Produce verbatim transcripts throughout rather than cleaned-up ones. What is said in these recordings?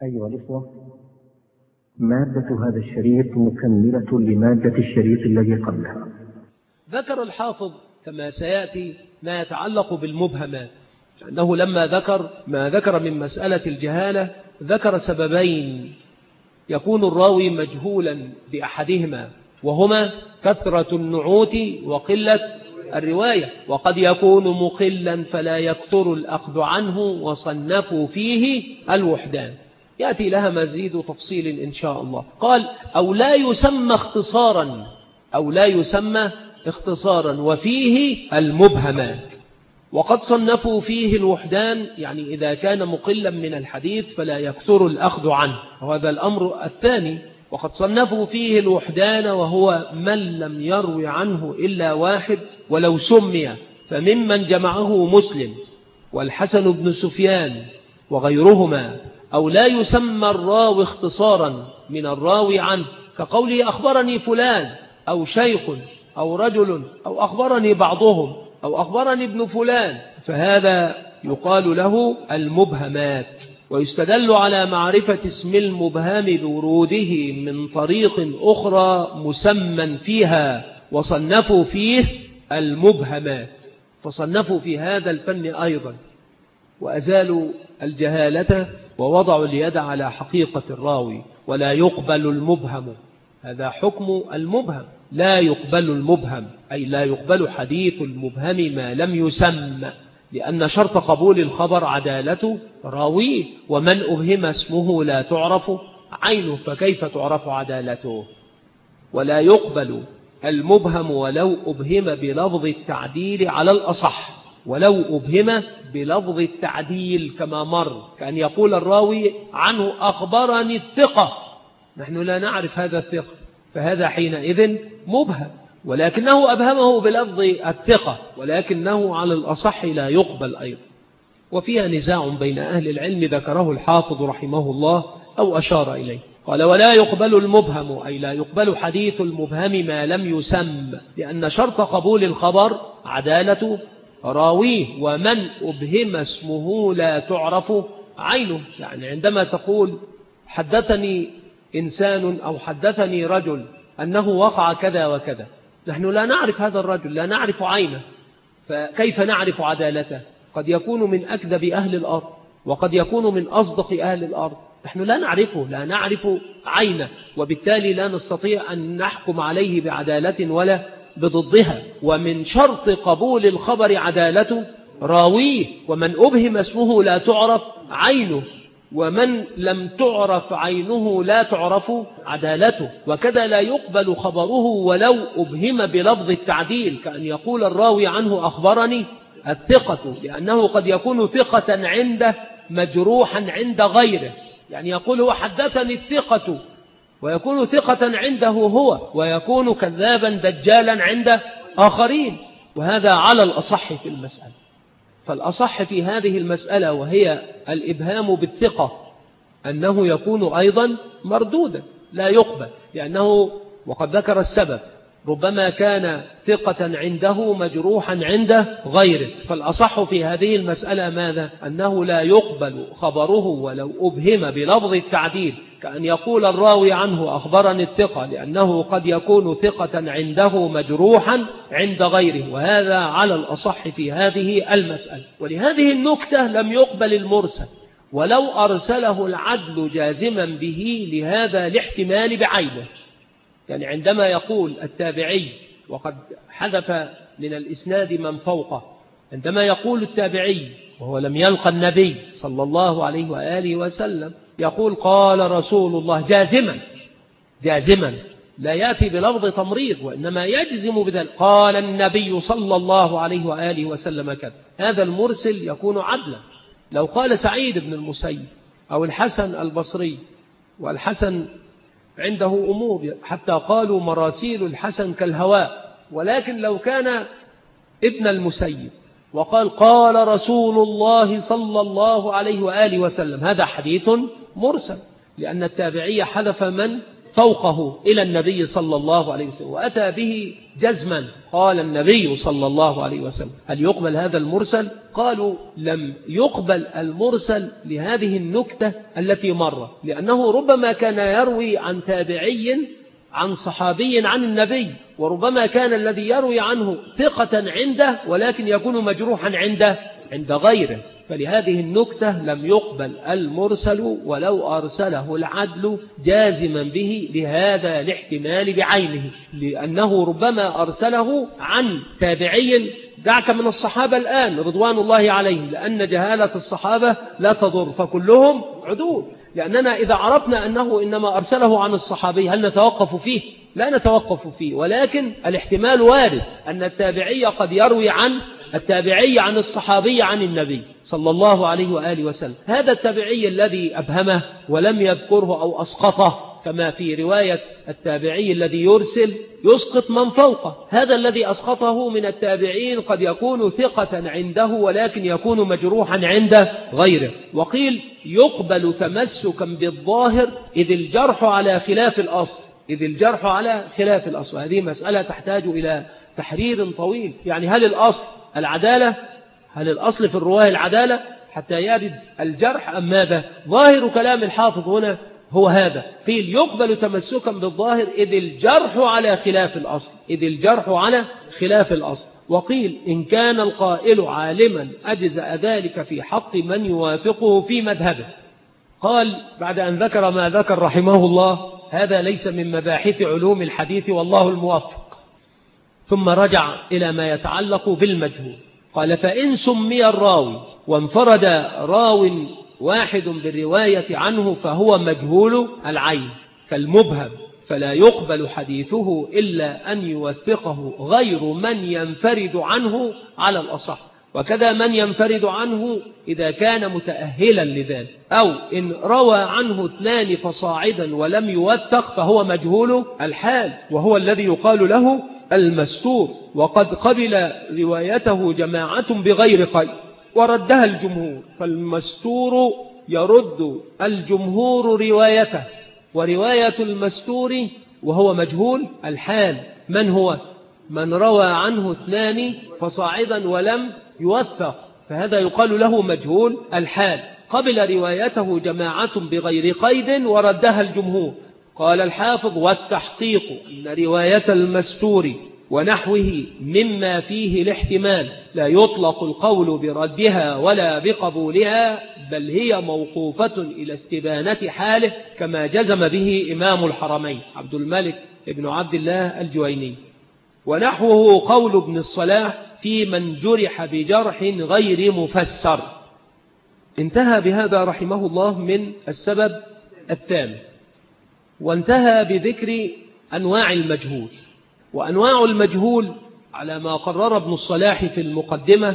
أيها الإخوة، مادة هذا الشريط مكملة لمادة الشريط الذي قبلها. ذكر الحافظ كما سيأتي ما يتعلق بالمبهمات، أنه لما ذكر ما ذكر من مسألة الجهالة ذكر سببين يكون الراوي مجهولا بأحدهما، وهما كثرة النعوت وقلة الرواية، وقد يكون مقلا فلا يكثر الأخذ عنه وصنفوا فيه الوحدان. يأتي لها مزيد تفصيل إن شاء الله. قال أو لا يسمى اختصارا أو لا يسمى اختصارا وفيه المبهمات، وقد صنفوا فيه الوحدان، يعني إذا كان مقلا من الحديث فلا يكثر الأخذ عنه، وهذا الأمر الثاني. وقد صنفوا فيه الوحدان وهو من لم يروي عنه إلا واحد ولو سمي، فممن جمعه مسلم والحسن بن سفيان وغيرهما. أو لا يسمى الراوي اختصارا من الراوي عنه، كقوله أخبرني فلان أو شيخ أو رجل أو أخبرني بعضهم أو أخبرني ابن فلان، فهذا يقال له المبهمات. ويستدل على معرفة اسم المبهم بوروده من طريق أخرى مسمى فيها، وصنفوا فيه المبهمات، فصنفوا في هذا الفن أيضا وأزالوا الجهالة ووضعوا اليد على حقيقة الراوي. ولا يقبل المبهم، هذا حكم المبهم، لا يقبل المبهم أي لا يقبل حديث المبهم ما لم يسمى، لأن شرط قبول الخبر عدالة راويه، ومن أبهم اسمه لا تعرف عينه، فكيف تعرف عدالته؟ ولا يقبل المبهم ولو أبهم بلفظ التعديل على الأصح، ولو أبهم بلفظ التعديل كما مر، كأن يقول الراوي عنه أخبرني الثقة، نحن لا نعرف هذا الثقة، فهذا حينئذ مبهم، ولكنه أبهمه بلفظ الثقة، ولكنه على الأصح لا يقبل أيضا. وفيها نزاع بين أهل العلم ذكره الحافظ رحمه الله أو أشار إليه. قال ولا يقبل المبهم أي لا يقبل حديث المبهم ما لم يسم، لأن شرط قبول الخبر عدالة راويه، ومن أبهم اسمه لا تعرف عينه. يعني عندما تقول حدثني إنسان أو حدثني رجل أنه وقع كذا وكذا، نحن لا نعرف هذا الرجل، لا نعرف عينه، فكيف نعرف عدالته؟ قد يكون من أكذب أهل الأرض، وقد يكون من أصدق أهل الأرض، نحن لا نعرفه، لا نعرف عينه، وبالتالي لا نستطيع أن نحكم عليه بعدالة ولا بضدها. ومن شرط قبول الخبر عدالة راويه، ومن أبهم اسمه لا تعرف عينه، ومن لم تعرف عينه لا تعرف عدالته. وكذا لا يقبل خبره ولو أبهم بلفظ التعديل، كأن يقول الراوي عنه أخبرني الثقة، لأنه قد يكون ثقة عنده مجروحا عند غيره، يعني يقول هو حدثني الثقة، ويكون ثقة عنده هو، ويكون كذابا دجالا عند آخرين، وهذا على الأصح في المسألة. فالأصح في هذه المسألة وهي الإبهام بالثقة أنه يكون أيضا مردودا لا يقبل، لأنه وقد ذكر السبب ربما كان ثقة عنده مجروحا عند غيره. فالأصح في هذه المسألة ماذا؟ أنه لا يقبل خبره ولو أبهم بلفظ التعديل، كأن يقول الراوي عنه أخبرني الثقة، لأنه قد يكون ثقة عنده مجروحا عند غيره، وهذا على الأصح في هذه المسألة. ولهذه النكتة لم يقبل المرسل ولو أرسله العدل جازما به لهذا الاحتمال بعينه. يعني عندما يقول التابعي، وقد حذف من الإسناد من فوقه، عندما يقول التابعي وهو لم يلقى النبي صلى الله عليه وآله وسلم، يقول قال رسول الله جازما جازما، لا يأتي بلفظ تمريض، وإنما يجزم بذلك، قال النبي صلى الله عليه وآله وسلم كذا، هذا المرسل يكون عدلا. لو قال سعيد بن المسيب أو الحسن البصري، والحسن عنده أمور حتى قالوا مراسيل الحسن كالهواء، ولكن لو كان ابن المسيب وقال قال رسول الله صلى الله عليه وآله وسلم، هذا حديث مرسل، لأن التابعي حذف من فوقه إلى النبي صلى الله عليه وسلم وأتى به جزما. قال النبي صلى الله عليه وسلم: هل يقبل هذا المرسل؟ قالوا: لم يقبل المرسل لهذه النكتة التي مر، لأنه ربما كان يروي عن تابعي عن صحابي عن النبي، وربما كان الذي يروي عنه ثقة عنده ولكن يكون مجروحا عنده عند غيره، فلهذه النكتة لم يقبل المرسل ولو أرسله العدل جازما به لهذا الاحتمال بعينه، لأنه ربما أرسله عن تابعي. دعك من الصحابة الآن رضوان الله عليهم، لأن جهالة الصحابة لا تضر فكلهم عدول، لأننا إذا عرفنا أنه إنما أرسله عن الصحابي هل نتوقف فيه؟ لا نتوقف فيه، ولكن الاحتمال وارد أن التابعي قد يروي عن التابعي عن الصحابي عن النبي صلى الله عليه وآله وسلم. هذا التابعي الذي أبهمه ولم يذكره أو أسقطه، كما في رواية التابعي الذي يرسل يسقط من فوقه، هذا الذي أسقطه من التابعين قد يكون ثقة عنده ولكن يكون مجروحا عند غيره. وقيل يقبل تمسكا بالظاهر إذ الجرح على خلاف الأصل، إذ الجرح على خلاف الأصل. هذه مسألة تحتاج إلى تحرير طويل. يعني هل الأصل العدالة؟ هل الأصل في الرواه العدالة حتى يرد الجرح أم ماذا؟ ظاهر كلام الحافظ هنا هو هذا. قيل يقبل تمسكا بالظاهر إذ الجرح على خلاف الأصل، إذ الجرح على خلاف الأصل. وقيل إن كان القائل عالما أجزأ ذلك في حق من يوافقه في مذهبه. قال بعد أن ذكر ما ذكر رحمه الله: هذا ليس من مباحث علوم الحديث والله الموفق. ثم رجع إلى ما يتعلق بالمجهول. قال: فإن سمي الراوي وانفرد راو واحد بالرواية عنه فهو مجهول العين كالمبهم، فلا يقبل حديثه إلا أن يوثقه غير من ينفرد عنه على الأصح، وكذا من ينفرد عنه إذا كان متأهلا لذلك، أو إن روى عنه اثنان فصاعدا ولم يوثق فهو مجهول الحال، وهو الذي يقال له المستور. وقد قبل روايته جماعة بغير قيد وردها الجمهور، فالمستور يرد الجمهور روايته، ورواية المستور وهو مجهول الحال من هو؟ من روى عنه اثنان فصاعدا ولم يوثق، فهذا يقال له مجهول الحال. قبل روايته جماعة بغير قيد وردها الجمهور. قال الحافظ: والتحقيق أن رواية المستور ونحوه مما فيه الاحتمال لا يطلق القول بردها ولا بقبولها، بل هي موقوفة إلى استبانة حاله، كما جزم به إمام الحرمين عبد الملك بن عبد الله الجويني. ونحوه قول ابن الصلاح في من جرح بجرح غير مفسر. انتهى بهذا رحمه الله من السبب الثامن، وانتهى بذكر أنواع المجهول. وأنواع المجهول على ما قرر ابن الصلاح في المقدمة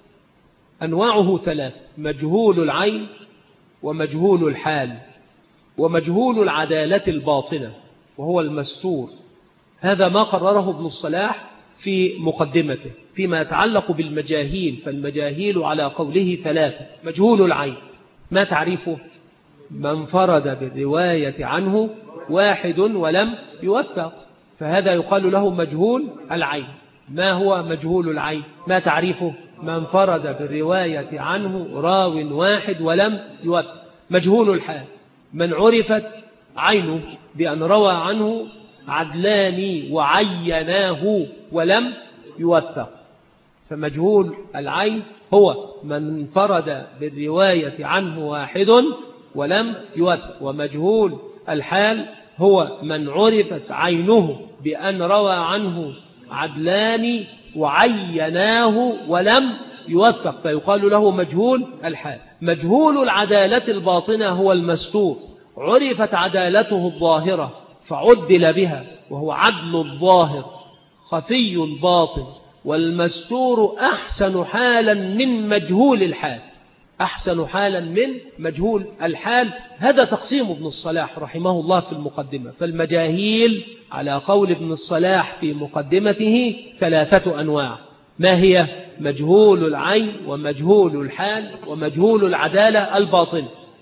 أنواعه ثلاث: مجهول العين، ومجهول الحال، ومجهول العدالة الباطنة وهو المستور. هذا ما قرره ابن الصلاح في مقدمته فيما يتعلق بالمجاهيل. فالمجاهيل على قوله ثلاثة: مجهول العين ما تعريفه؟ من فرد بالرواية عنه واحد ولم يوثق، فهذا يقال له مجهول العين. ما هو مجهول العين؟ ما تعريفه؟ من فرد بالرواية عنه راو واحد ولم يوثق. مجهول الحال من عرفت عينه بأن روى عنه عدلان وعيناه ولم يوثق، فمجهول العين هو من فرد بالرواية عنه واحد ولم يوثق. ومجهول الحال هو من عرفت عينه بأن روى عنه عدلان وعيناه ولم يوثق، فيقال له مجهول الحال. مجهول العدالة الباطنة هو المستور، عرفت عدالته الظاهرة فعدل بها، وهو عدل الظاهر خفي الباطن. والمستور أحسن حالا من مجهول الحال، أحسن حالا من مجهول الحال. هذا تقسيم ابن الصلاح رحمه الله في المقدمة. فالمجاهيل على قول ابن الصلاح في مقدمته ثلاثة أنواع. ما هي؟ مجهول العين، ومجهول الحال، ومجهول العدالة الباطن.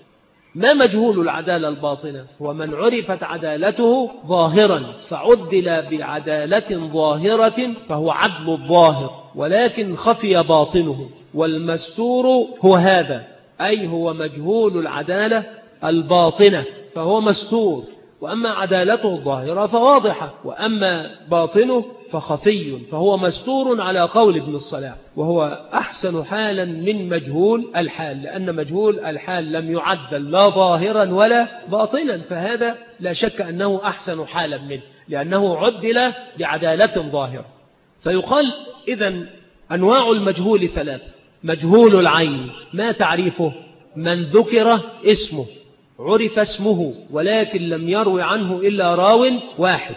ما مجهول العدالة الباطنة؟ هو من عرفت عدالته ظاهرا فعدل بعدالة ظاهرة فهو عدل الظاهر، ولكن خفي باطنه. والمستور هو هذا، أي هو مجهول العدالة الباطنة فهو مستور، وأما عدالته الظاهرة فواضحة، وأما باطنه فخفي فهو مستور على قول ابن الصلاح، وهو أحسن حالا من مجهول الحال، لأن مجهول الحال لم يعدل لا ظاهرا ولا باطنا، فهذا لا شك أنه أحسن حالا منه لأنه عدل بعدالة ظاهرة. فيقال إذن أنواع المجهول ثلاثة. مجهول العين ما تعريفه؟ من ذكر اسمه، عرف اسمه ولكن لم يروي عنه إلا راو واحد.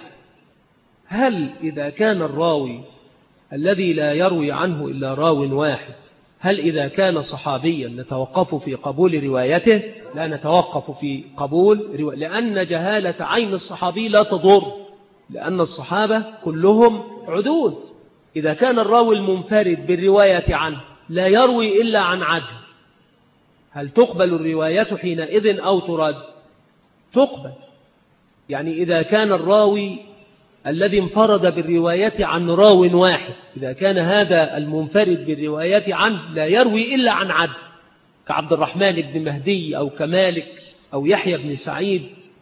هل إذا كان الراوي الذي لا يروي عنه إلا راو واحد، هل إذا كان صحابيا نتوقف في قبول روايته؟ لا نتوقف في قبول روايته، لأن جهالة عين الصحابي لا تضر، لأن الصحابة كلهم عدول. إذا كان الراوي المنفرد بالرواية عنه لا يروي إلا عن عدل، هل تقبل الرواية حينئذ أو ترد؟ تقبل. يعني إذا كان الراوي الذي انفرد بالرواية عن راو واحد، إذا كان هذا المنفرد بالرواية عنه لا يروي إلا عن عدل، كعبد الرحمن بن مهدي أو كمالك أو يحيى بن سعيد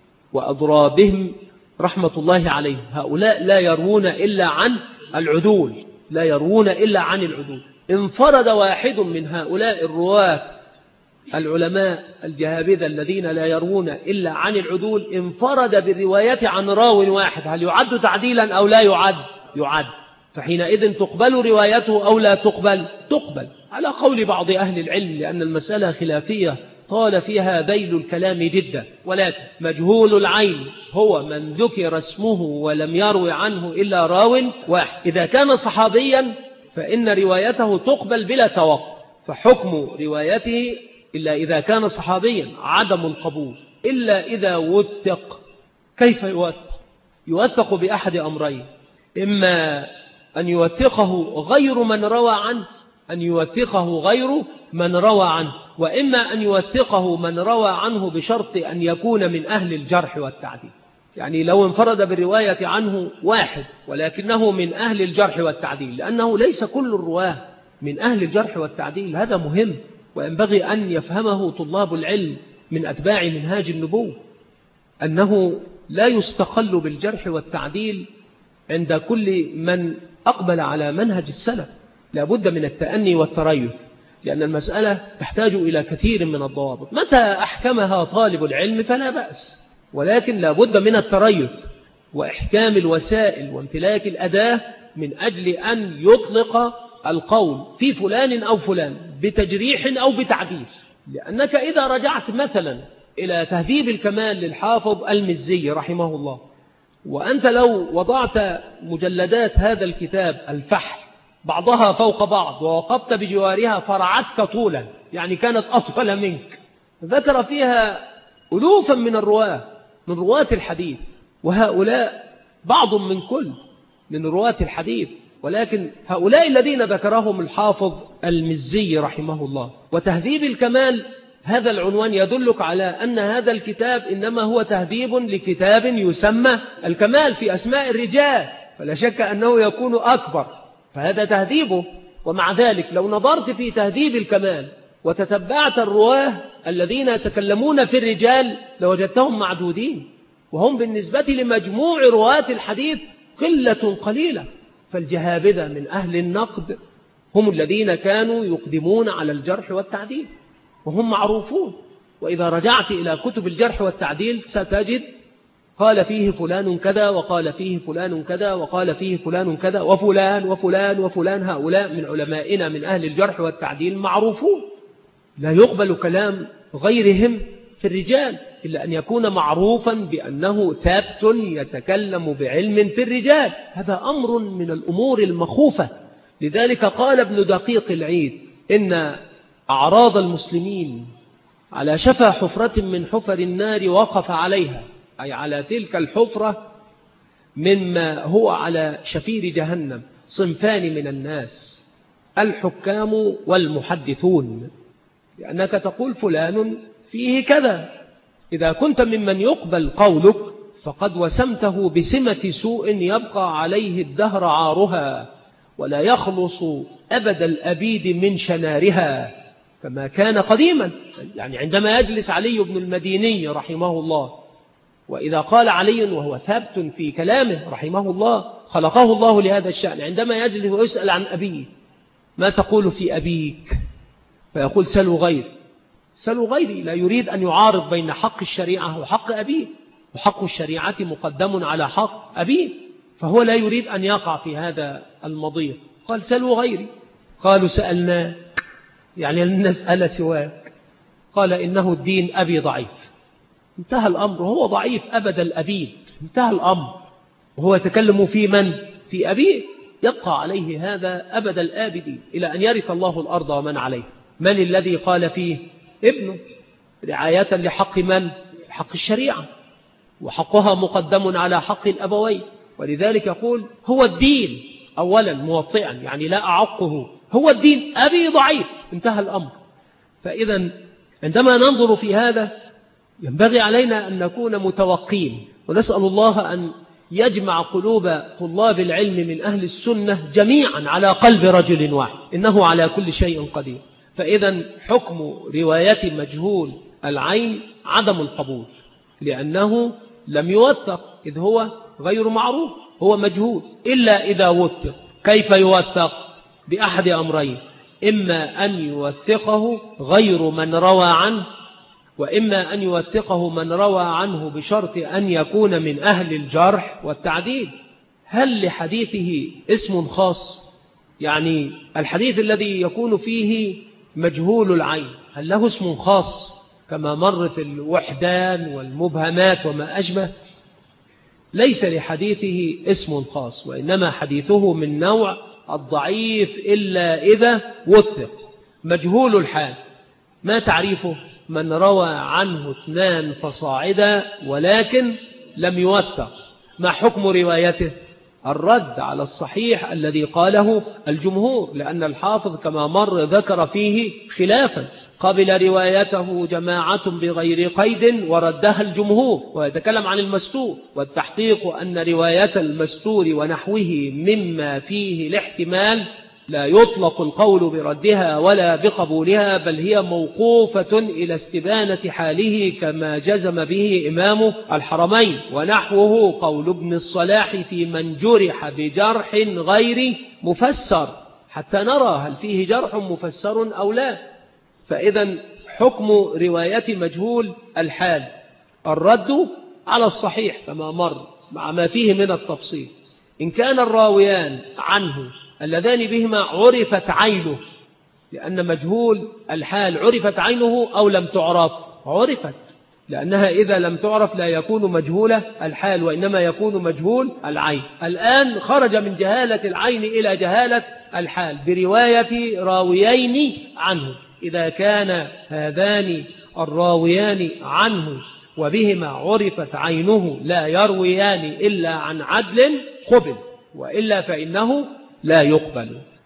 وأضرابهم رحمة الله عليهم، هؤلاء لا يروون إلا عن العدول، لا يروون إلا عن العدول. انفرد واحد من هؤلاء الرواة العلماء الجهابذة الذين لا يروون إلا عن العدول، انفرد بالرواية عن راو واحد، هل يعد تعديلا أو لا يعد؟ يعد. فحينئذ تقبل روايته أو لا تقبل؟ تقبل على قول بعض أهل العلم، لأن المسألة خلافية طال فيها ذيل الكلام جدا. ولكن مجهول العين هو من ذكر اسمه ولم يروي عنه إلا راو واحد. إذا كان صحابيا فإن روايته تقبل بلا توقف، فحكم روايته إلا إذا كان صحابيا عدم القبول إلا إذا وثق. كيف يوثق؟ يوثق بأحد أمرين، إما أن يوثقه غير من روى عنه، أن يوثقه غير من روى عنه، وإما أن يوثقه من روى عنه بشرط أن يكون من أهل الجرح والتعديل. يعني لو انفرد بالرواية عنه واحد ولكنه من أهل الجرح والتعديل، لأنه ليس كل الرواه من أهل الجرح والتعديل، هذا مهم وينبغي أن يفهمه طلاب العلم من أتباع منهاج النبوة، أنه لا يستقل بالجرح والتعديل عند كل من أقبل على منهج السلف، لابد من التأني والتريث، لأن المسألة تحتاج إلى كثير من الضوابط. متى أحكمها طالب العلم فلا بأس، ولكن لابد من التريث وإحكام الوسائل وامتلاك الأداة من أجل أن يطلق القول في فلان أو فلان بتجريح أو بتعديل. لأنك إذا رجعت مثلا إلى تهذيب الكمال للحافظ المزي رحمه الله، وأنت لو وضعت مجلدات هذا الكتاب الفحل بعضها فوق بعض ووقفت بجوارها فرعتك طولا، يعني كانت أطول منك، ذكر فيها ألوفا من الرواة من رواة الحديث، وهؤلاء بعض من كل من رواة الحديث، ولكن هؤلاء الذين ذكرهم الحافظ المزي رحمه الله. وتهذيب الكمال هذا العنوان يدلك على أن هذا الكتاب إنما هو تهذيب لكتاب يسمى الكمال في أسماء الرجال، فلا شك أنه يكون أكبر، فهذا تهذيبه. ومع ذلك لو نظرت في تهذيب الكمال وتتبعت الرواه الذين يتكلمون في الرجال لوجدتهم معدودين، وهم بالنسبة لمجموع رواة الحديث قلة قليلة. فالجهابذة من أهل النقد هم الذين كانوا يقدمون على الجرح والتعديل، وهم معروفون. وإذا رجعت إلى كتب الجرح والتعديل ستجد قال فيه فلان كذا، وقال فيه فلان كذا، وقال فيه فلان كذا، وفلان وفلان وفلان، هؤلاء من علمائنا من أهل الجرح والتعديل معروفون، لا يقبل كلام غيرهم في الرجال إلا أن يكون معروفا بأنه ثابت يتكلم بعلم في الرجال، هذا أمر من الأمور المخوفة. لذلك قال ابن دقيق العيد إن أعراض المسلمين على شفا حفرة من حفر النار وقف عليها، أي على تلك الحفرة مما هو على شفير جهنم، صنفان من الناس: الحكام والمحدثون. لأنك تقول فلان فيه كذا، إذا كنت ممن يقبل قولك فقد وسمته بسمة سوء يبقى عليه الدهر عارها ولا يخلص أبد الأبيد من شنارها كما كان قديما. يعني عندما يجلس علي بن المديني رحمه الله، وإذا قال علي وهو ثابت في كلامه رحمه الله خلقه الله لهذا الشأن، عندما يجلس ويسأل عن أبيه ما تقول في أبيك؟ فيقول سلوا غيري، سلوا غيري، لا يريد أن يعارض بين حق الشريعة وحق أبيه، وحق الشريعة مقدم على حق أبيه، فهو لا يريد أن يقع في هذا المضيق. قال سلوا غيري. قالوا سألناك، يعني لن نسأل سواك. قال إنه الدين أبي ضعيف. انتهى الأمر، هو ضعيف أبد الأبيد، انتهى الأمر. وهو يتكلم في من؟ في أبيه، يبقى عليه هذا أبد الآبدين إلى أن يرث الله الأرض ومن عليه. من الذي قال فيه؟ ابنه، رعاية لحق من؟ حق الشريعة، وحقها مقدم على حق الأبوين. ولذلك يقول هو الدين أولا موطئا، يعني لا أعقه، هو الدين أبي ضعيف، انتهى الأمر. فإذا عندما ننظر في هذا ينبغي علينا أن نكون متوقين، ونسأل الله أن يجمع قلوب طلاب العلم من أهل السنة جميعا على قلب رجل واحد، إنه على كل شيء قدير. فإذا حكم رواية مجهول العين عدم القبول، لأنه لم يوثق، إذ هو غير معروف، هو مجهول إلا إذا وثق. كيف يوثق؟ بأحد أمرين، إما أن يوثقه غير من روى عنه، وإما أن يوثقه من روى عنه بشرط أن يكون من أهل الجرح والتعديل. هل لحديثه اسم خاص؟ يعني الحديث الذي يكون فيه مجهول العين هل له اسم خاص كما مر في الوحدان والمبهمات وما أشبه؟ ليس لحديثه اسم خاص، وإنما حديثه من نوع الضعيف إلا إذا وثق. مجهول الحال ما تعريفه؟ من روى عنه اثنان فصاعدا ولكن لم يوثق. ما حكم روايته؟ الرد على الصحيح الذي قاله الجمهور، لأن الحافظ كما مر ذكر فيه خلافا، قبل روايته جماعة بغير قيد وردها الجمهور، ويتكلم عن المستور. والتحقيق أن رواية المستور ونحوه مما فيه الاحتمال لا يطلق القول بردها ولا بقبولها، بل هي موقوفة إلى استبانة حاله كما جزم به إمام الحرمين. ونحوه قول ابن الصلاح في من جرح بجرح غير مفسر، حتى نرى هل فيه جرح مفسر أو لا. فإذا حكم رواية مجهول الحال الرد على الصحيح كما مر مع ما فيه من التفصيل. إن كان الراويان عنه اللذان بهما عرفت عينه، لأن مجهول الحال عرفت عينه أو لم تعرف؟ عرفت، لأنها إذا لم تعرف لا يكون مجهول الحال وإنما يكون مجهول العين. الآن خرج من جهالة العين إلى جهالة الحال برواية راويين عنه. إذا كان هذان الراويان عنه وبهما عرفت عينه لا يرويان إلا عن عدل قبل، وإلا فإنه لا يقبل.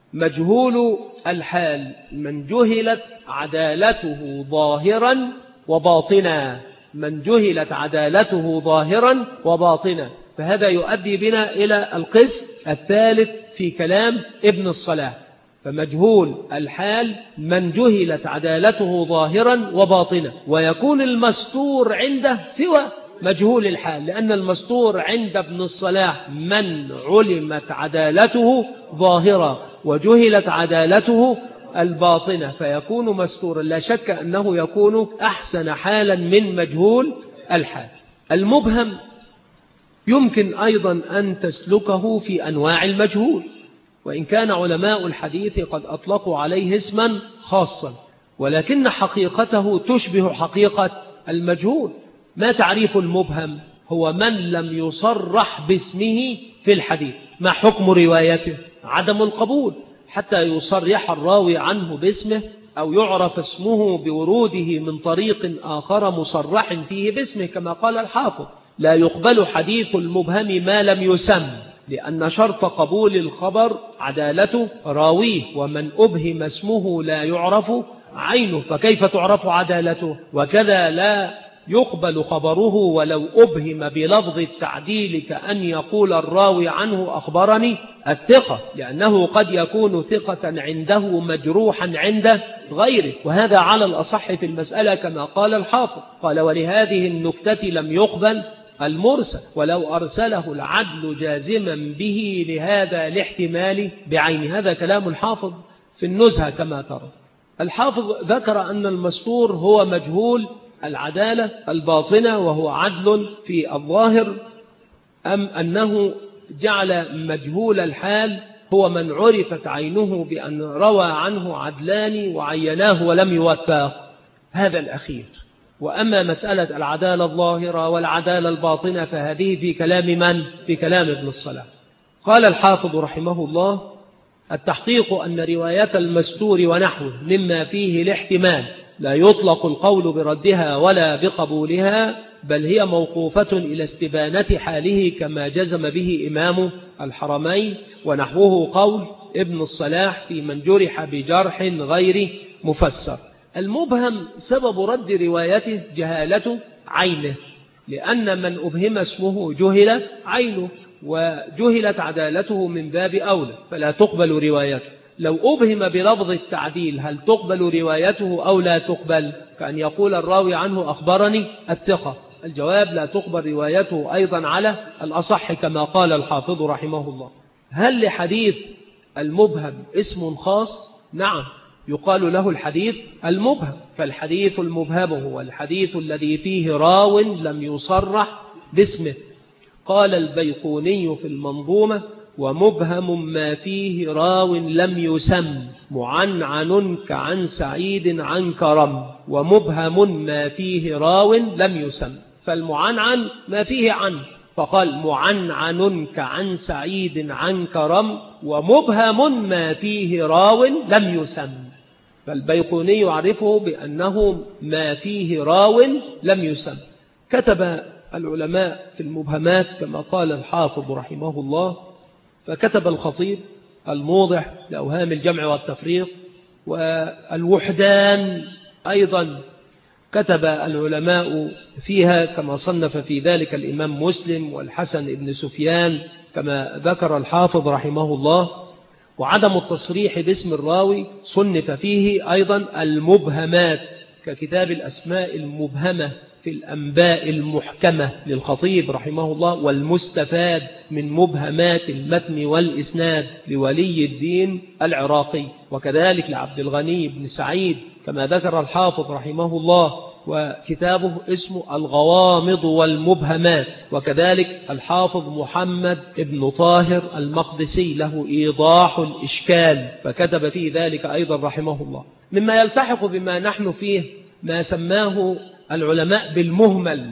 مجهول الحال من جهلت عدالته ظاهرا وباطنا، من جهلت عدالته ظاهرا وباطنا. فهذا يؤدي بنا إلى القسم الثالث في كلام ابن الصلاح. فمجهول الحال من جهلت عدالته ظاهرا وباطنا، ويكون المستور عنده سوى مجهول الحال، لأن المستور عند ابن الصلاح من علمت عدالته ظاهرا وجهلت عدالته الباطنة، فيكون مستورا. لا شك أنه يكون أحسن حالا من مجهول الحال. المبهم يمكن أيضا أن تسلكه في أنواع المجهول، وإن كان علماء الحديث قد أطلقوا عليه اسما خاصا، ولكن حقيقته تشبه حقيقة المجهول. ما تعريف المبهم؟ هو من لم يصرح باسمه في الحديث. ما حكم روايته؟ عدم القبول حتى يصرح الراوي عنه باسمه أو يعرف اسمه بوروده من طريق آخر مصرح فيه باسمه، كما قال الحافظ لا يقبل حديث المبهم ما لم يسم، لأن شرط قبول الخبر عدالة راويه، ومن أبهم اسمه لا يعرف عينه، فكيف تعرف عدالته؟ وكذا لا يقبل خبره ولو أبهم بلفظ التعديل كأن يقول الراوي عنه أخبرني الثقة، لأنه قد يكون ثقة عنده مجروحا عند غيره، وهذا على الأصح في المسألة كما قال الحافظ. قال ولهذه النكتة لم يقبل المرسل ولو أرسله العدل جازما به لهذا الاحتمال بعين. هذا كلام الحافظ في النزهة كما ترى. الحافظ ذكر أن المستور هو مجهول العدالة الباطنة وهو عدل في الظاهر، أم أنه جعل مجهول الحال هو من عرفت عينه بأن روى عنه عدلان وعيناه ولم يوثق، هذا الأخير. وأما مسألة العدالة الظاهرة والعدالة الباطنة فهذه في كلام من؟ في كلام ابن الصلاح. قال الحافظ رحمه الله: التحقيق أن رواية المستور ونحوه مما فيه الاحتمال لا يطلق القول بردها ولا بقبولها، بل هي موقوفة إلى استبانة حاله كما جزم به إمام الحرمين، ونحوه قول ابن الصلاح في من جرح بجرح غير مفسر. المبهم سبب رد روايته جهالة عينه، لأن من أبهم اسمه جهل عينه، وجهلت عدالته من باب أولى فلا تقبل روايته. لو أبهم بلفظ التعديل هل تقبل روايته أو لا تقبل؟ كأن يقول الراوي عنه أخبرني الثقة، الجواب لا تقبل روايته أيضا على الأصح كما قال الحافظ رحمه الله. هل لحديث المبهم اسم خاص؟ نعم، يقال له الحديث المبهم. فالحديث المبهم هو الحديث الذي فيه راو لم يصرح باسمه. قال البيقوني في المنظومة: ومبهم ما فيه راو لم يسم معنعن كعن سعيد عن كرم، ومبهم ما فيه راو لم يسم. فالمعنعن ما فيه عن، فقال معنعن كعن سعيد عن كرم، ومبهم ما فيه راو لم يسم. فالبيقوني يعرفه بأنه ما فيه راو لم يسم. كتب العلماء في المبهمات كما قال الحافظ رحمه الله، فكتب الخطيب الموضح لأوهام الجمع والتفريق، والوحدان أيضا كتب العلماء فيها كما صنف في ذلك الإمام مسلم والحسن بن سفيان كما ذكر الحافظ رحمه الله. وعدم التصريح باسم الراوي صنف فيه أيضا المبهمات ككتاب الأسماء المبهمة في الأنباء المحكمة للخطيب رحمه الله، والمستفاد من مبهمات المتن والإسناد لولي الدين العراقي، وكذلك لعبد الغني بن سعيد كما ذكر الحافظ رحمه الله، وكتابه اسمه الغوامض والمبهمات. وكذلك الحافظ محمد بن طاهر المقدسي له إيضاح الإشكال فكتب في ذلك أيضا رحمه الله. مما يلتحق بما نحن فيه ما سماه العلماء بالمهمل،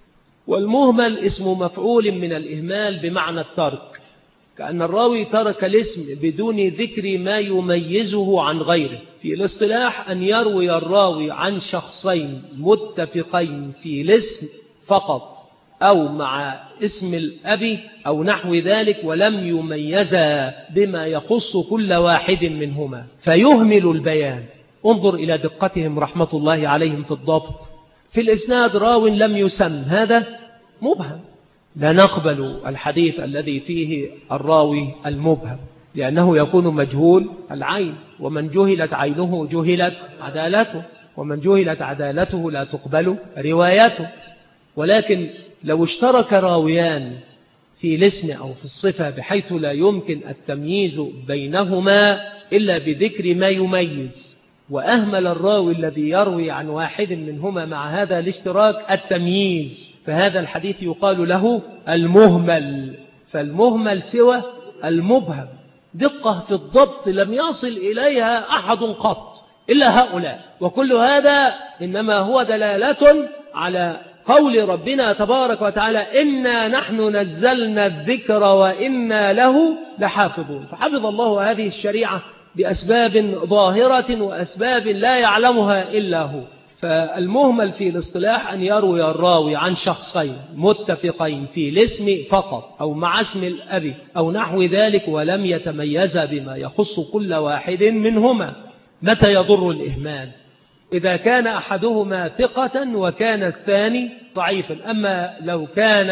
والمهمل اسم مفعول من الإهمال بمعنى الترك، كأن الراوي ترك الاسم بدون ذكر ما يميزه عن غيره. في الاصطلاح أن يروي الراوي عن شخصين متفقين في الاسم فقط أو مع اسم الأب أو نحو ذلك، ولم يميزا بما يخص كل واحد منهما فيهمل البيان. انظر إلى دقتهم رحمة الله عليهم في الضبط. في الإسناد راو لم يسم، هذا مبهم، لا نقبل الحديث الذي فيه الراوي المبهم، لأنه يكون مجهول العين، ومن جهلت عينه جهلت عدالته، ومن جهلت عدالته لا تقبل روايته. ولكن لو اشترك راويان في الاسم أو في الصفة بحيث لا يمكن التمييز بينهما إلا بذكر ما يميز، وأهمل الراوي الذي يروي عن واحد منهما مع هذا الاشتراك التمييز، فهذا الحديث يقال له المهمل. فالمهمل سوى المبهم. دقة في الضبط لم يصل إليها أحد قط إلا هؤلاء، وكل هذا إنما هو دلالة على قول ربنا تبارك وتعالى: إنا نحن نزلنا الذكر وإنا له لحافظون. فحفظ الله هذه الشريعة بأسباب ظاهرة وأسباب لا يعلمها إلا هو. فالمهمل في الاصطلاح أن يروي الراوي عن شخصين متفقين في الاسم فقط أو مع اسم الأب أو نحو ذلك، ولم يتميز بما يخص كل واحد منهما. متى يضر الإهمال؟ إذا كان أحدهما ثقة وكان الثاني ضعيفا. أما لو كان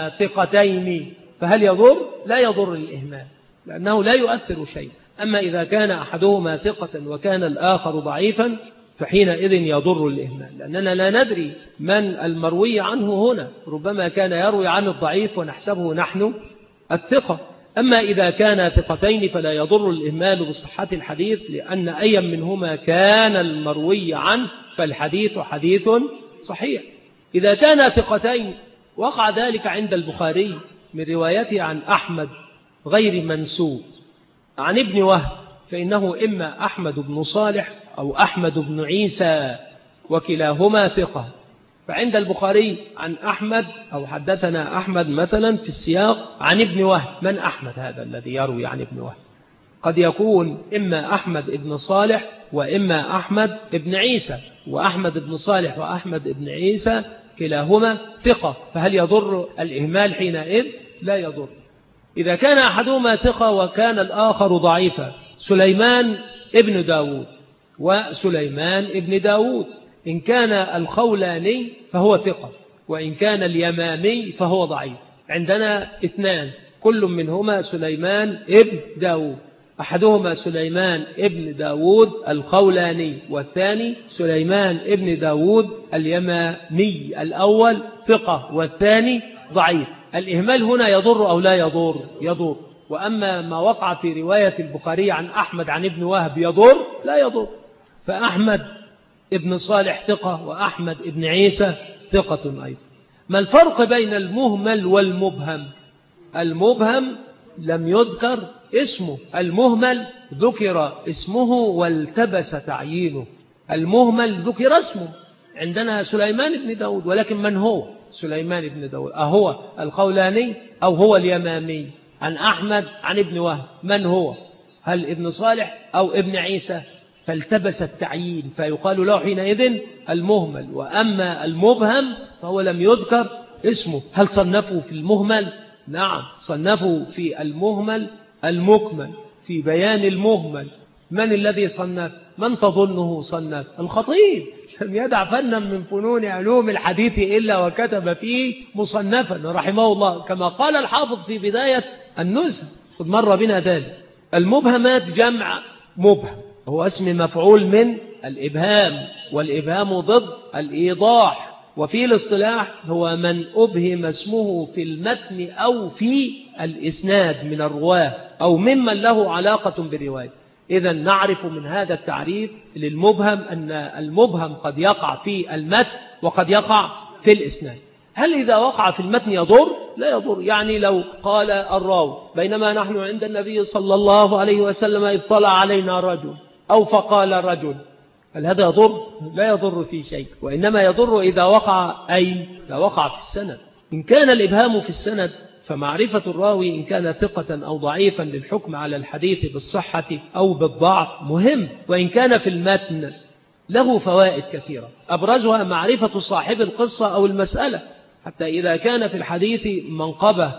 ثقتين فهل يضر؟ لا يضر الإهمال لأنه لا يؤثر شيء. أما إذا كان أحدهما ثقة وكان الآخر ضعيفا فحينئذ يضر الإهمال، لأننا لا ندري من المروي عنه هنا، ربما كان يروي عن الضعيف ونحسبه نحن الثقة. أما إذا كان ثقتين فلا يضر الإهمال بصحة الحديث، لأن أي منهما كان المروي عنه فالحديث حديث صحيح. إذا كان ثقتين وقع ذلك عند البخاري من روايته عن أحمد غير منسوب عن ابن وهب، فإنه إما أحمد بن صالح أو أحمد بن عيسى وكلاهما ثقة. فعند البخاري عن أحمد أو حدثنا أحمد مثلا في السياق عن ابن وهب، من أحمد هذا الذي يروي عن ابن وهب؟ قد يكون إما أحمد بن صالح وإما أحمد بن عيسى، وأحمد بن صالح وأحمد بن عيسى كلاهما ثقة، فهل يضر الإهمال حينئذ؟ لا يضر. إذا كان أحدهما ثقة وكان الآخر ضعيفا، سليمان ابن داود وسليمان ابن داود، إن كان الخولاني فهو ثقة، وإن كان اليمامي فهو ضعيف. عندنا اثنان كل منهما سليمان ابن داود، أحدهما سليمان ابن داود الخولاني، والثاني سليمان ابن داود اليمامي، الأول ثقة والثاني ضعيف. الإهمال هنا يضر أو لا يضر؟ يضر. وأما ما وقع في رواية البخاري عن أحمد عن ابن وهب يضر؟ لا يضر. فأحمد ابن صالح ثقة وأحمد ابن عيسى ثقة أيضا. ما الفرق بين المهمل والمبهم؟ المبهم لم يذكر اسمه، المهمل ذكر اسمه والتبس تعيينه. المهمل ذكر اسمه، عندنا سليمان بن داود، ولكن من هو سليمان بن داود؟ أهو الخولاني أو هو اليمامي؟ عن أحمد عن ابن وهب، من هو؟ هل ابن صالح أو ابن عيسى؟ فالتبس التعيين، فيقال له حينئذ المهمل. وأما المبهم فهو لم يذكر اسمه. هل صنفوا في المهمل؟ نعم، صنفوا في المهمل المكمل في بيان المهمل. من الذي صنف؟ من تظنه صنف؟ الخطيب لم يدع فنا من فنون علوم الحديث إلا وكتب فيه مصنفا رحمه الله، كما قال الحافظ في بداية النزهة، قد مر بنا ذلك. المبهمات جمع مبهم، هو اسم مفعول من الإبهام، والإبهام ضد الإيضاح. وفي الاصطلاح هو من أبهم اسمه في المتن أو في الإسناد من الرواه أو ممن له علاقة بالرواية. إذا نعرف من هذا التعريف للمبهم أن المبهم قد يقع في المتن وقد يقع في الإسناد. هل إذا وقع في المتن يضر؟ لا يضر. يعني لو قال الراوي بينما نحن عند النبي صلى الله عليه وسلم إذ طلع علينا رجل، أو فقال رجل، هل هذا يضر؟ لا يضر في شيء، وإنما يضر إذا وقع أي إذا وقع في السند. إن كان الإبهام في السند فمعرفة الراوي إن كان ثقة أو ضعيفا للحكم على الحديث بالصحة أو بالضعف مهم. وإن كان في المتن له فوائد كثيرة، أبرزها معرفة صاحب القصة أو المسألة، حتى إذا كان في الحديث منقبة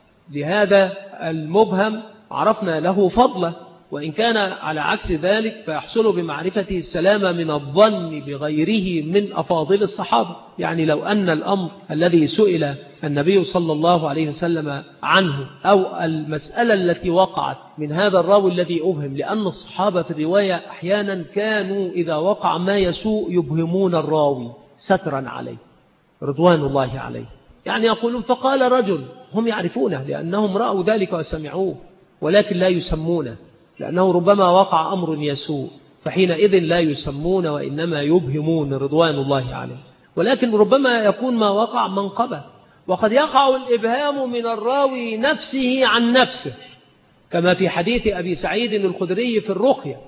لهذا المبهم عرفنا له فضله، وإن كان على عكس ذلك فيحصل بمعرفته السلامة من الظن بغيره من أفاضل الصحابة. يعني لو أن الأمر الذي سئل النبي صلى الله عليه وسلم عنه أو المسألة التي وقعت من هذا الراوي الذي أبهم، لأن الصحابة في الرواية أحيانا كانوا إذا وقع ما يسوء يبهمون الراوي سترا عليه رضوان الله عليه. يعني يقولون فقال رجل، هم يعرفونه لأنهم رأوا ذلك وسمعوه، ولكن لا يسمونه، لأنه ربما وقع أمر يسوء، فحينئذ لا يسمون وإنما يبهمون رضوان الله عليه. ولكن ربما يكون ما وقع منقبة، وقد يقع الإبهام من الراوي نفسه عن نفسه، كما في حديث أبي سعيد الخدري في الرقية،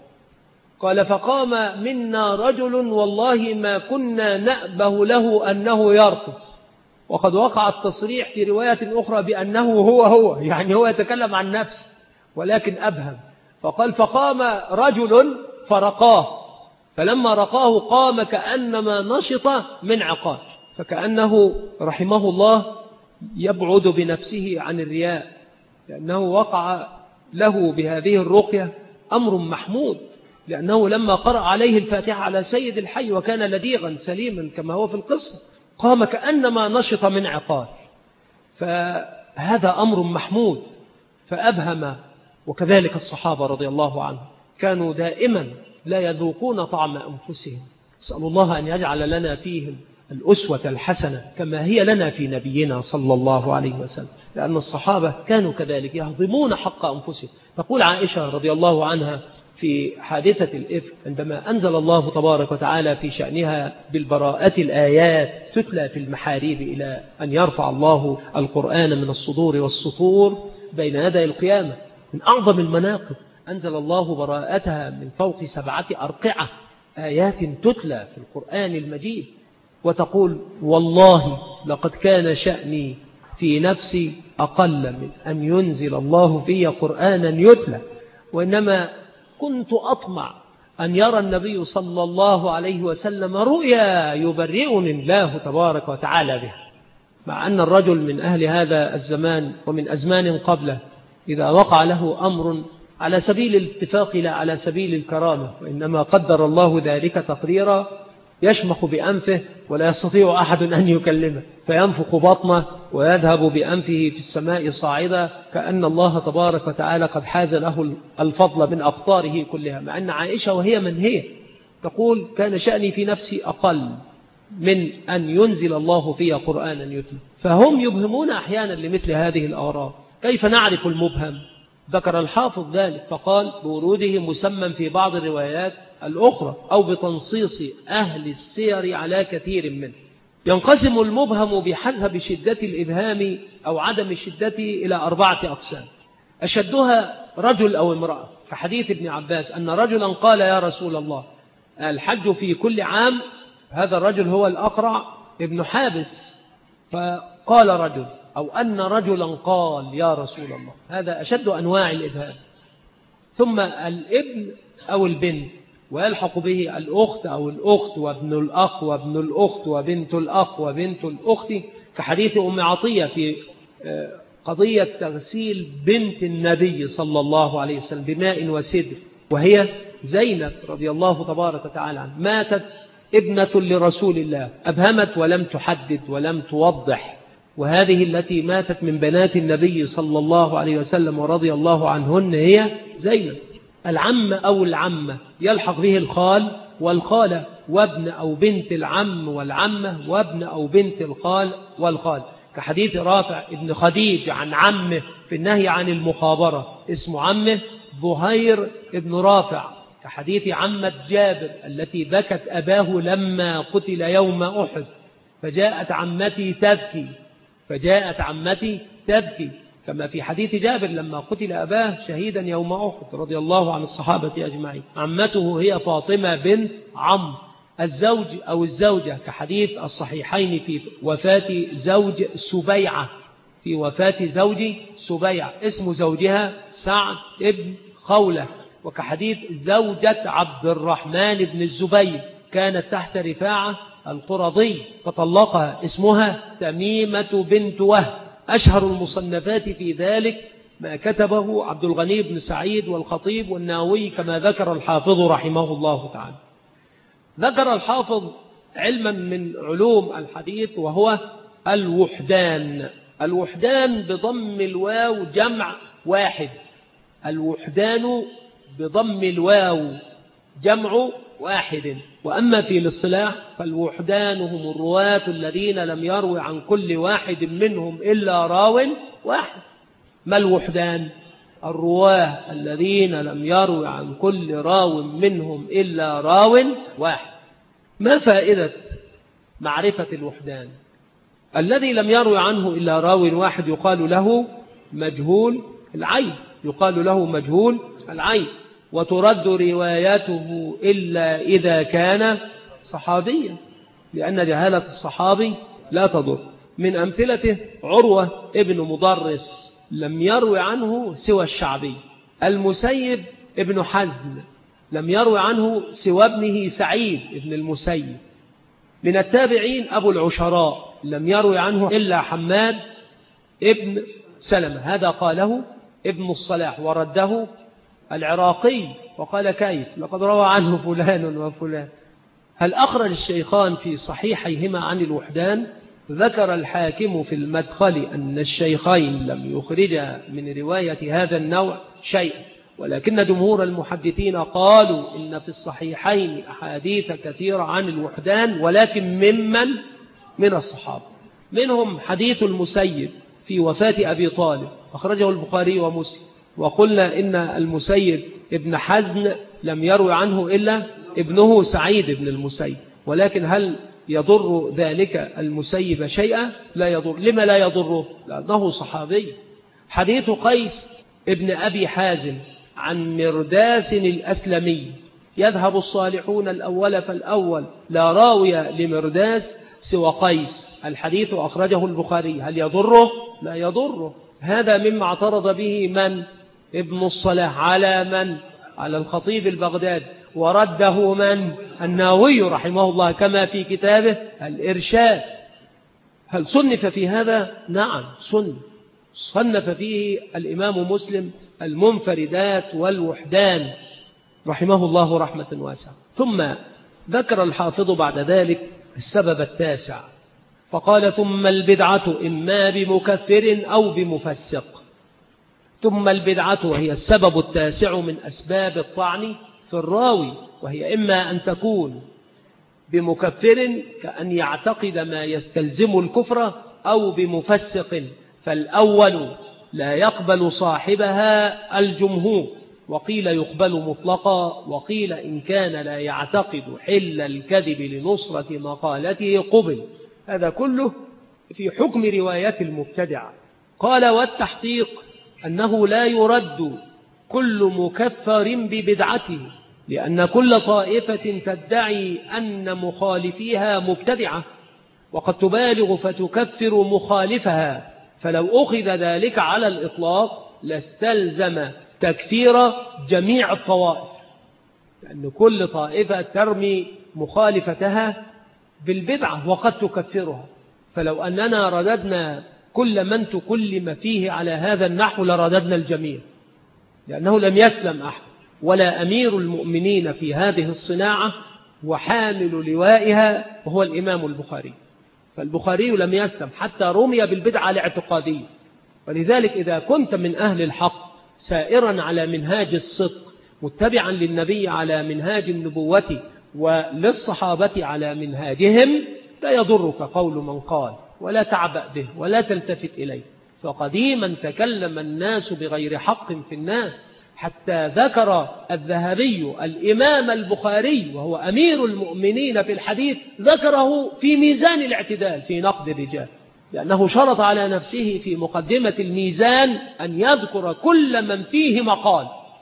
قال فقام منا رجل والله ما كنا نأبه له أنه يرقي. وقد وقع التصريح في رواية أخرى بأنه هو هو، يعني هو يتكلم عن نفسه ولكن أبهم. فقال فقام رجل فرقاه، فلما رقاه قام كأنما نشط من عقال، فكأنه رحمه الله يبعد بنفسه عن الرياء، لأنه وقع له بهذه الرقية أمر محمود لأنه لما قرأ عليه الفاتحة على سيد الحي وكان لديغا سليما كما هو في القصة قام كأنما نشط من عقال. فهذا أمر محمود فأبهم. وكذلك الصحابة رضي الله عنهم كانوا دائما لا يذوقون طعم أنفسهم. أسأل الله أن يجعل لنا فيهم الأسوة الحسنة كما هي لنا في نبينا صلى الله عليه وسلم، لأن الصحابة كانوا كذلك يهضمون حق أنفسهم. تقول عائشة رضي الله عنها في حادثة الإفك عندما أنزل الله تبارك وتعالى في شأنها بالبراءة الآيات تتلى في المحاريب إلى أن يرفع الله القرآن من الصدور والسطور بين يدي القيامة، من أعظم المناقب أنزل الله براءتها من فوق سبعة أرقعة آيات تتلى في القرآن المجيد، وتقول والله لقد كان شأني في نفسي أقل من أن ينزل الله في قرآنا يتلى، وإنما كنت أطمع أن يرى النبي صلى الله عليه وسلم رؤيا يبرئني الله تبارك وتعالى بها. مع أن الرجل من أهل هذا الزمان ومن أزمان قبله إذا وقع له أمر على سبيل الاتفاق لا على سبيل الكرامة، وإنما قدر الله ذلك تقديرا، يشمخ بأنفه ولا يستطيع أحد أن يكلمه فينفخ بطنه ويذهب بأنفه في السماء صاعدا كأن الله تبارك وتعالى قد حاز له الفضل من أقطاره كلها. مع أن عائشة وهي من هي تقول كان شأني في نفسي أقل من أن ينزل الله في قرآنا يتلى. فهم يبهمون أحيانا لمثل هذه الآراء. كيف نعرف المبهم؟ ذكر الحافظ ذلك فقال بوروده مسمى في بعض الروايات الأخرى أو بتنصيص أهل السير على كثير منه. ينقسم المبهم بحسب شدة الإبهام أو عدم شدته إلى أربعة أقسام. أشدها رجل أو امرأة، كحديث ابن عباس أن رجلا قال يا رسول الله الحج في كل عام، هذا الرجل هو الأقرع ابن حابس، فقال رجل أو أن رجلا قال يا رسول الله، هذا أشد أنواع الإبهام. ثم الابن أو البنت، ويلحق به الأخت أو الأخت وابن الأخ وابن الأخت وبنت الأخ وبنت الأخت، كحديث أم عطية في قضية تغسيل بنت النبي صلى الله عليه وسلم بماء وسدر، وهي زينب رضي الله تبارك وتعالى عنها، ماتت ابنة لرسول الله، أبهمت ولم تحدد ولم توضح، وهذه التي ماتت من بنات النبي صلى الله عليه وسلم ورضي الله عنهن هي زينب. العم أو العمة يلحق به الخال والخالة، وابن أو بنت العم والعمة، وابن أو بنت الخال والخال، كحديث رافع ابن خديج عن عمه في النهي عن المخابرة، اسم عمه ظهير ابن رافع، كحديث عمة جابر التي بكت أباه لما قتل يوم أحد، فجاءت عمتي تبكي فجاءت عمتي تبكي، كما في حديث جابر لما قتل أباه شهيدا يوم أحد رضي الله عن الصحابة أجمعين. عمته هي فاطمة بنت عمرو. الزوج أو الزوجة كحديث الصحيحين في وفاة زوج سبيعة، في وفاة زوج سبيعة اسم زوجها سعد ابن خولة، وكحديث زوجة عبد الرحمن بن الزبير كانت تحت رفاعة القرظي فطلقها، اسمها تميمة بنت وهب. أشهر المصنفات في ذلك ما كتبه عبد الغني بن سعيد والخطيب والنووي كما ذكر الحافظ رحمه الله تعالى. ذكر الحافظ علما من علوم الحديث وهو الوحدان. الوحدان بضم الواو جمع واحد، الوحدان بضم الواو جمع واحد. وأما في الاصطلاح فالوحدان هم الرواة الذين لم يروي عن كل واحد منهم إلا راو واحد. ما الوحدان؟ الرواه الذين لم يروي عن كل راو منهم إلا راو واحد. ما فائدة معرفة الوحدان؟ الذي لم يروي عنه إلا راو واحد يقال له مجهول العين، يقال له مجهول العين، وترد روايته إلا إذا كان صحابيا، لأن جهالة الصحابي لا تضر. من أمثلته عروة ابن مضرس لم يروي عنه سوى الشعبي. المسيب ابن حزن لم يروي عنه سوى ابنه سعيد ابن المسيب. من التابعين أبو العشراء لم يروي عنه إلا حماد ابن سلمة، هذا قاله ابن الصلاح ورده العراقي وقال كيف لقد روى عنه فلان وفلان. هل أخرج الشيخان في صحيحيهما عن الوحدان؟ ذكر الحاكم في المدخل أن الشيخين لم يخرجا من رواية هذا النوع شيئا، ولكن جمهور المحدثين قالوا إن في الصحيحين أحاديث كثيرة عن الوحدان، ولكن ممن من الصحابة. منهم حديث المسيب في وفاة أبي طالب أخرجه البخاري ومسلم، وقلنا إن المسيب ابن حزن لم يروي عنه إلا ابنه سعيد بن المسيب، ولكن هل يضر ذلك المسيب شيئا؟ لا يضر. لما لا يضره؟ لأنه صحابي. حديث قيس ابن أبي حازم عن مرداس الأسلمي: يذهب الصالحون الأول فالأول، لا راوي لمرداس سوى قيس. الحديث أخرجه البخاري. هل يضره؟ لا يضره. هذا مما اعترض به من؟ ابن الصلاح على من؟ على الخطيب البغدادي، ورده من؟ النووي رحمه الله كما في كتابه الإرشاد. هل صنف في هذا؟ نعم صنف. صنف فيه الإمام مسلم المنفردات والوحدان رحمه الله رحمة واسعة. ثم ذكر الحافظ بعد ذلك السبب التاسع فقال: ثم البدعة إما بمكفر أو بمفسق. ثم البدعة وهي السبب التاسع من أسباب الطعن في الراوي، وهي إما أن تكون بمكفر كأن يعتقد ما يستلزم الكفر، أو بمفسق، فالأول لا يقبل صاحبها الجمهور، وقيل يقبل مطلقا، وقيل إن كان لا يعتقد حل الكذب لنصرة مقالته قبل. هذا كله في حكم رواية المبتدع. قال: والتحقيق أنه لا يرد كل مكفر ببدعته، لأن كل طائفة تدعي أن مخالفيها مبتدعة، وقد تبالغ فتكفر مخالفها، فلو أخذ ذلك على الإطلاق لاستلزم تكفير جميع الطوائف، لأن كل طائفة ترمي مخالفتها بالبدعة وقد تكفرها. فلو أننا رددنا كل من تكلم فيه على هذا النحو لرددنا الجميع، لأنه لم يسلم أحد، ولا أمير المؤمنين في هذه الصناعة وحامل لوائها وهو الإمام البخاري. فالبخاري لم يسلم حتى رمي بالبدعة الاعتقادية. ولذلك إذا كنت من أهل الحق سائرا على منهاج الصدق، متبعا للنبي على منهاج النبوة وللصحابة على منهاجهم، لا يضرك قول من قال، ولا تعبأ به، ولا تلتفت إليه. فقديما تكلم الناس بغير حق في الناس، حتى ذكر الذهبي الإمام البخاري وهو أمير المؤمنين في الحديث، ذكره في ميزان الاعتدال في نقد الرجال، لأنه شرط على نفسه في مقدمة الميزان أن يذكر كل من فيه مقال،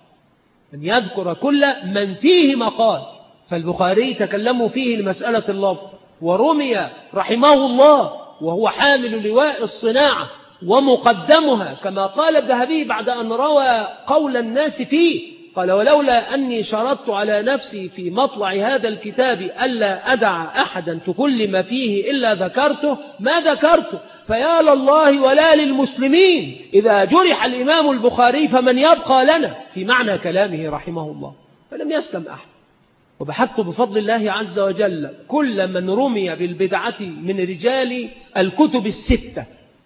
أن يذكر كل من فيه مقال. فالبخاري تكلموا فيه لمسألة اللفظ، ورمي رحمه الله وهو حامل لواء الصناعة ومقدمها، كما قال الذهبي بعد أن روى قول الناس فيه، قال: ولولا أني شرطت على نفسي في مطلع هذا الكتاب ألا أدع أحدا تكلم فيه إلا ذكرته ما ذكرته، فيا لله ولا للمسلمين إذا جرح الإمام البخاري فمن يبقى لنا، في معنى كلامه رحمه الله. فلم يسلم أحد. وبحثت بفضل الله عز وجل كل من رمي بالبدعة من رجال الكتب الستة،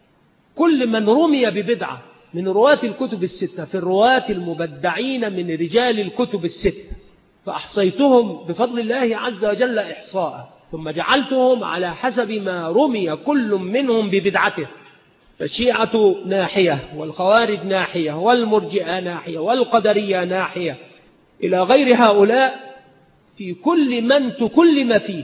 كل من رمي ببدعة من رواة الكتب الستة في الرواة المبدعين من رجال الكتب الستة، فأحصيتهم بفضل الله عز وجل إحصاء، ثم جعلتهم على حسب ما رمي كل منهم ببدعته. فالشيعة ناحية، والخوارج ناحية، والمرجئة ناحية، والقدرية ناحية، إلى غير هؤلاء في كل من تكلم فيه.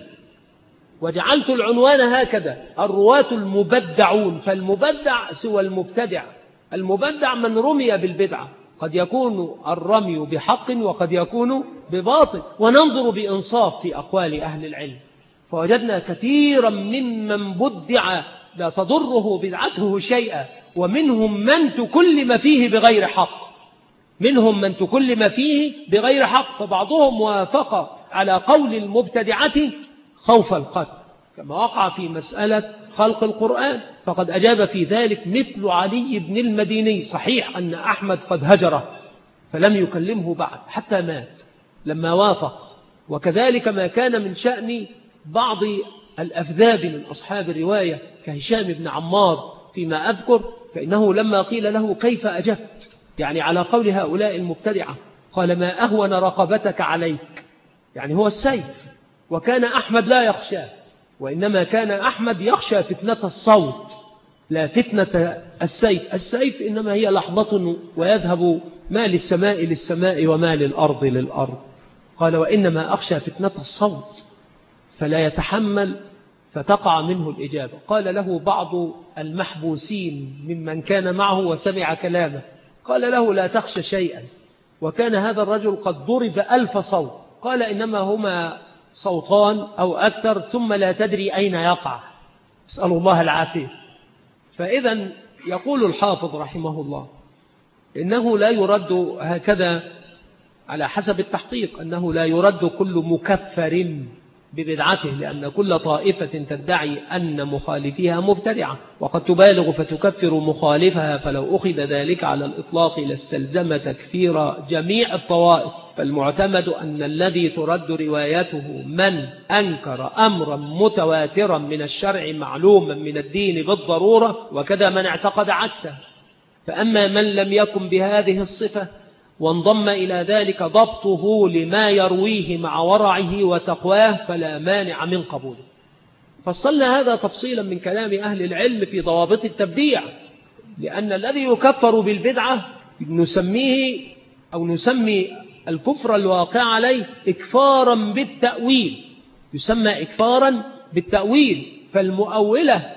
وجعلت العنوان هكذا: الرواة المبدعون. فالمبدع سوى المبتدع. المبدع من رمي بالبدعة، قد يكون الرمي بحق وقد يكون بباطل، وننظر بإنصاف في أقوال أهل العلم، فوجدنا كثيرا ممن بدع لا تضره بدعته شيئا، ومنهم من تكلم فيه بغير حق، منهم من تكلم فيه بغير حق. فبعضهم وافق على قول المبتدعة خوف القتل، كما وقع في مسألة خلق القرآن، فقد أجاب في ذلك مثل علي بن المديني. صحيح أن أحمد قد هجره، فلم يكلمه بعد حتى مات لما وافق. وكذلك ما كان من شأن بعض الأفذاذ من أصحاب الرواية كهشام بن عمار فيما أذكر، فإنه لما قيل له كيف أجبت يعني على قول هؤلاء المبتدعة قال ما أهون رقبتك عليك، يعني هو السيف، وكان أحمد لا يخشاه، وإنما كان أحمد يخشى فتنة الصوت لا فتنة السيف. السيف إنما هي لحظة ويذهب ما للسماء للسماء وما للأرض للأرض. قال وإنما أخشى فتنة الصوت فلا يتحمل فتقع منه الإجابة. قال له بعض المحبوسين ممن كان معه وسمع كلامه قال له لا تخشى شيئا، وكان هذا الرجل قد ضرب ألف صوت. قال إنما هما صوتان أو أكثر ثم لا تدري أين يقع، اسأل الله العافية. فإذا يقول الحافظ رحمه الله إنه لا يرد هكذا على حسب التحقيق، أنه لا يرد كل مكفر ببدعته، لأن كل طائفة تدعي أن مخالفيها مبتدعة وقد تبالغ فتكفر مخالفها، فلو أخذ ذلك على الإطلاق لاستلزم تكفير جميع الطوائف. فالمعتمد أن الذي ترد روايته من أنكر أمرا متواترا من الشرع معلوما من الدين بالضرورة، وكذا من اعتقد عكسه. فأما من لم يكن بهذه الصفة وانضم إلى ذلك ضبطه لما يرويه مع ورعه وتقواه فلا مانع من قبوله. فصلنا هذا تفصيلا من كلام أهل العلم في ضوابط التبديع، لأن الذي يكفر بالبدعة نسميه أو نسمي الكفر الواقع عليه إكفارا بالتأويل، يسمى إكفارا بالتأويل. فالمؤولة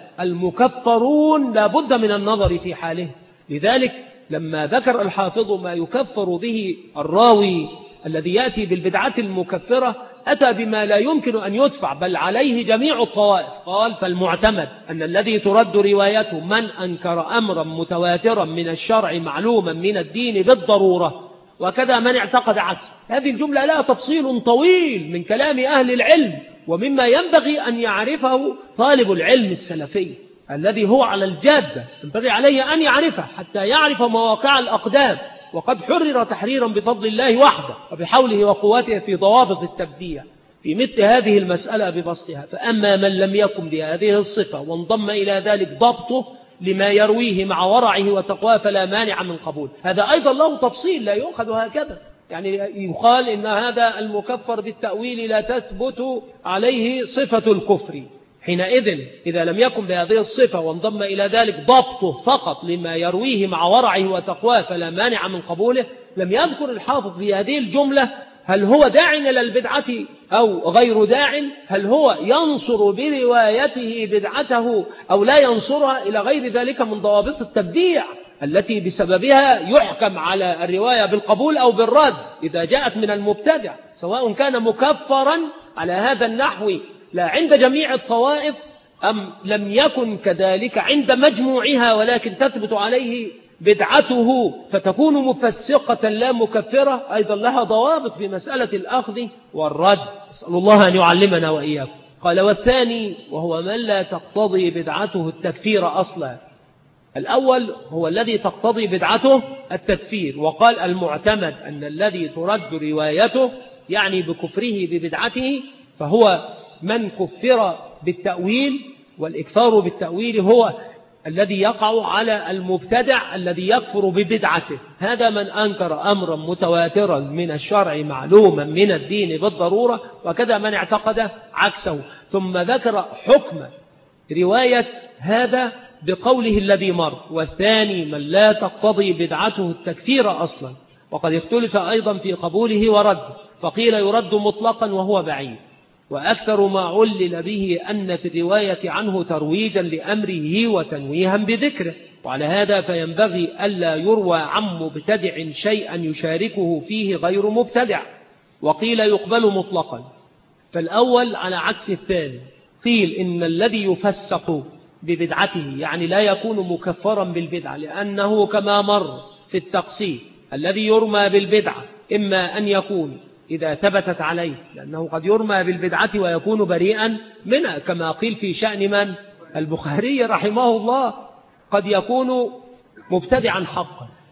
المكفرون لا بد من النظر في حاله. لذلك لما ذكر الحافظ ما يكفر به الراوي الذي يأتي بالبدعة المكفرة أتى بما لا يمكن أن يدفع بل عليه جميع الطوائف. قال فالمعتمد أن الذي ترد روايته من أنكر أمرا متواترا من الشرع معلوما من الدين بالضرورة، وكذا من اعتقد عكسه. هذه الجملة لها تفصيل طويل من كلام أهل العلم، ومما ينبغي أن يعرفه طالب العلم السلفي الذي هو على الجادة، ينبغي عليه أن يعرفه حتى يعرف مواقع الأقدام، وقد حرر تحريرا بفضل الله وحده وبحوله وقوته في ضوابط التبديع في مثل هذه المسألة ببسطها. فأما من لم يكن بهذه الصفة وانضم إلى ذلك ضبطه لما يرويه مع ورعه وتقواه فلا مانع من قبول. هذا أيضا له تفصيل لا يؤخذ هكذا، يعني يقال إن هذا المكفر بالتأويل لا تثبت عليه صفة الكفر. حينئذ إذا لم يكن بهذه الصفة وانضم إلى ذلك ضبطه فقط لما يرويه مع ورعه وتقواه فلا مانع من قبوله. لم يذكر الحافظ في هذه الجملة هل هو داع إلى البدعة أو غير داع، هل هو ينصر بروايته بدعته أو لا ينصرها، إلى غير ذلك من ضوابط التبديع التي بسببها يحكم على الرواية بالقبول أو بالرد إذا جاءت من المبتدع، سواء كان مكفرا على هذا النحو لا عند جميع الطوائف أم لم يكن كذلك عند مجموعها ولكن تثبت عليه بدعته فتكون مفسقة لا مكفرة. أيضا لها ضوابط في مسألة الأخذ والرد، أسأل الله أن يعلمنا وإياكم. قال والثاني وهو من لا تقتضي بدعته التكفير أصلا. الأول هو الذي تقتضي بدعته التكفير، وقال المعتمد أن الذي ترد روايته يعني بكفره ببدعته فهو من كفر بالتأويل، والإكفار بالتأويل هو الذي يقع على المبتدع الذي يكفر ببدعته. هذا من أنكر أمرا متواترا من الشرع معلوما من الدين بالضرورة، وكذا من اعتقد عكسه. ثم ذكر حكم رواية هذا بقوله الذي مر والثاني من لا تقتضي بدعته التكفير أصلا. وقد اختلف أيضا في قبوله ورده، فقيل يرد مطلقا وهو بعيد، وأكثر ما علل به أن في الرواية عنه ترويجا لأمره وتنويها بذكره، وعلى هذا فينبغي ألا يروى عن مبتدع شيئا يشاركه فيه غير مبتدع. وقيل يقبل مطلقا، فالأول على عكس الثاني. قيل إن الذي يفسق ببدعته يعني لا يكون مكفرا بالبدعة، لأنه كما مر في التقسيم الذي يرمى بالبدعة إما أن يكون إذا ثبتت عليه، لأنه قد يرمى بالبدعة ويكون بريئا منها كما قيل في شأن من البخاري رحمه الله، قد يكون مبتدعا حقا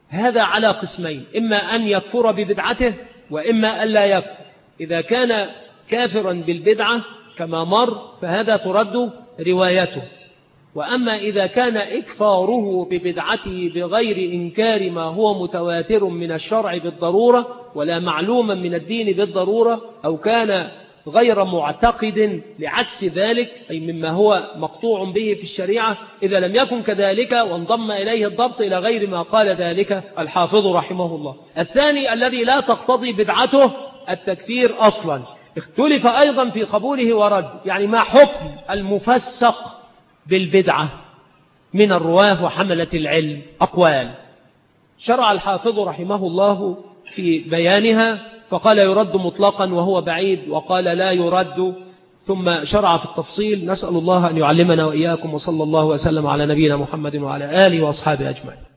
هذا على قسمين، إما أن يكفر ببدعته وإما أن لا يكفر. إذا كان كافرا بالبدعة كما مر فهذا ترد روايته، وأما إذا كان إكفاره ببدعته بغير إنكار ما هو متواتر من الشرع بالضرورة ولا معلوما من الدين بالضرورة، أو كان غير معتقد لعكس ذلك أي مما هو مقطوع به في الشريعة، إذا لم يكن كذلك وانضم إليه الضبط إلى غير ما قال ذلك الحافظ رحمه الله. الثاني الذي لا تقتضي بدعته التكفير أصلا، اختلف أيضا في قبوله ورد، يعني ما حكم المفسق بالبدعة من الرواه وحملة العلم؟ أقوال شرع الحافظ رحمه الله في بيانها، فقال يرد مطلقا وهو بعيد، وقال لا يرد، ثم شرع في التفصيل. نسأل الله أن يعلمنا وإياكم، وصلى الله وسلم على نبينا محمد وعلى آله وأصحابه أجمعين.